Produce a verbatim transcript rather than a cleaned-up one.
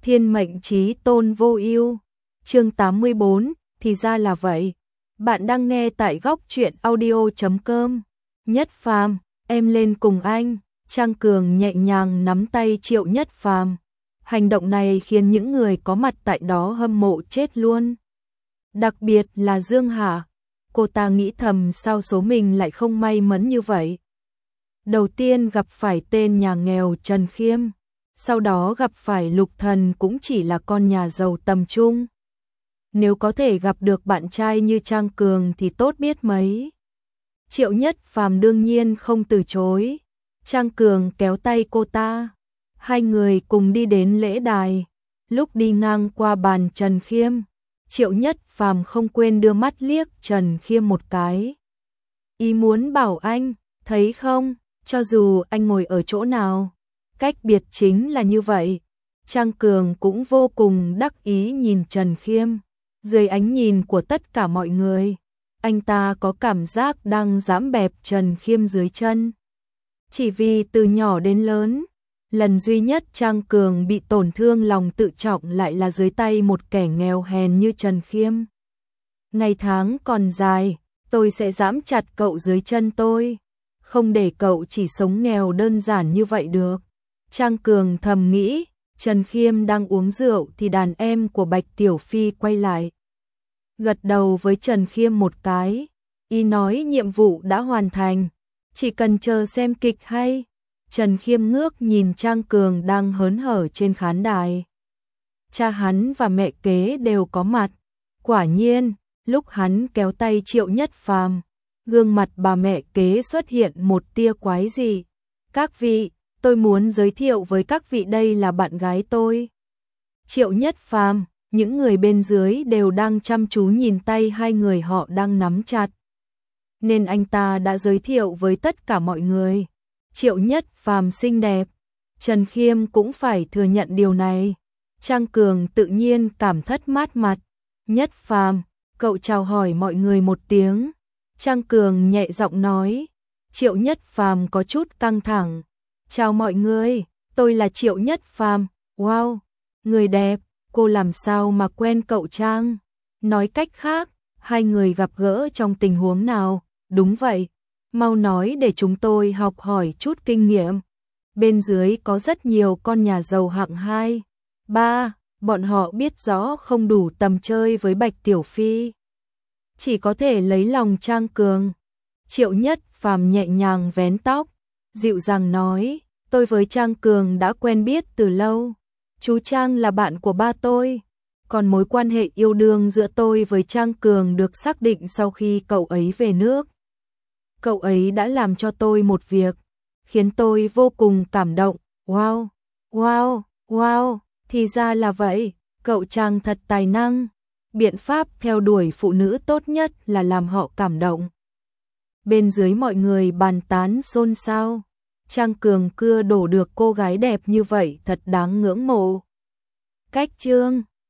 Thiên mệnh chí tôn vô ưu. Chương tám mươi bốn, thì ra là vậy. Bạn đang nghe tại góc truyện audio chấm com. Nhất Phàm, em lên cùng anh. Trang Cường nhẹ nhàng nắm tay Triệu Nhất Phàm. Hành động này khiến những người có mặt tại đó hâm mộ chết luôn. Đặc biệt là Dương Hà. Cô ta nghĩ thầm sao số mình lại không may mắn như vậy. Đầu tiên gặp phải tên nhà nghèo Trần Khiêm, sau đó gặp phải Lục Thần cũng chỉ là con nhà giàu tầm trung. Nếu có thể gặp được bạn trai như Trang Cường thì tốt biết mấy. Triệu Nhất Phàm đương nhiên không từ chối. Trang Cường kéo tay cô ta. Hai người cùng đi đến lễ đài. Lúc đi ngang qua bàn Trần Khiêm, Triệu Nhất Phàm không quên đưa mắt liếc Trần Khiêm một cái. Ý muốn bảo anh, thấy không, cho dù anh ngồi ở chỗ nào, cách biệt chính là như vậy. Trang Cường cũng vô cùng đắc ý nhìn Trần Khiêm. Dưới ánh nhìn của tất cả mọi người, anh ta có cảm giác đang giẫm bẹp Trần Khiêm dưới chân. Chỉ vì từ nhỏ đến lớn, lần duy nhất Trang Cường bị tổn thương lòng tự trọng lại là dưới tay một kẻ nghèo hèn như Trần Khiêm. Ngày tháng còn dài, tôi sẽ giẫm chặt cậu dưới chân tôi, không để cậu chỉ sống nghèo đơn giản như vậy được. Trang Cường thầm nghĩ. Trần Khiêm đang uống rượu thì đàn em của Bạch Tiểu Phi quay lại. Gật đầu với Trần Khiêm một cái, y nói nhiệm vụ đã hoàn thành, chỉ cần chờ xem kịch hay. Trần Khiêm ngước nhìn Trang Cường đang hớn hở trên khán đài. Cha hắn và mẹ kế đều có mặt. Quả nhiên, lúc hắn kéo tay Triệu Nhất Phàm, gương mặt bà mẹ kế xuất hiện một tia quái dị. Các vị, tôi muốn giới thiệu với các vị đây là bạn gái tôi. Triệu Nhất Phàm, những người bên dưới đều đang chăm chú nhìn tay hai người họ đang nắm chặt. Nên anh ta đã giới thiệu với tất cả mọi người. Triệu Nhất Phàm xinh đẹp. Trần Khiêm cũng phải thừa nhận điều này. Trang Cường tự nhiên cảm thất mát mặt. Nhất Phàm, cậu chào hỏi mọi người một tiếng. Trang Cường nhẹ giọng nói. Triệu Nhất Phàm có chút căng thẳng. Chào mọi người, tôi là Triệu Nhất Phàm. Wow, người đẹp, cô làm sao mà quen cậu Trang? Nói cách khác, hai người gặp gỡ trong tình huống nào? Đúng vậy, mau nói để chúng tôi học hỏi chút kinh nghiệm. Bên dưới có rất nhiều con nhà giàu hạng hai, ba, bọn họ biết rõ không đủ tầm chơi với Bạch Tiểu Phi. Chỉ có thể lấy lòng Trang Cường. Triệu Nhất Phàm nhẹ nhàng vén tóc, dịu dàng nói, tôi với Trang Cường đã quen biết từ lâu. Chú Trang là bạn của ba tôi. Còn mối quan hệ yêu đương giữa tôi với Trang Cường được xác định sau khi cậu ấy về nước. Cậu ấy đã làm cho tôi một việc, khiến tôi vô cùng cảm động. Wow, wow, wow, thì ra là vậy, cậu Trang thật tài năng. Biện pháp theo đuổi phụ nữ tốt nhất là làm họ cảm động. Bên dưới mọi người bàn tán xôn xao. Trang Cường cưa đổ được cô gái đẹp như vậy thật đáng ngưỡng mộ. Cách chương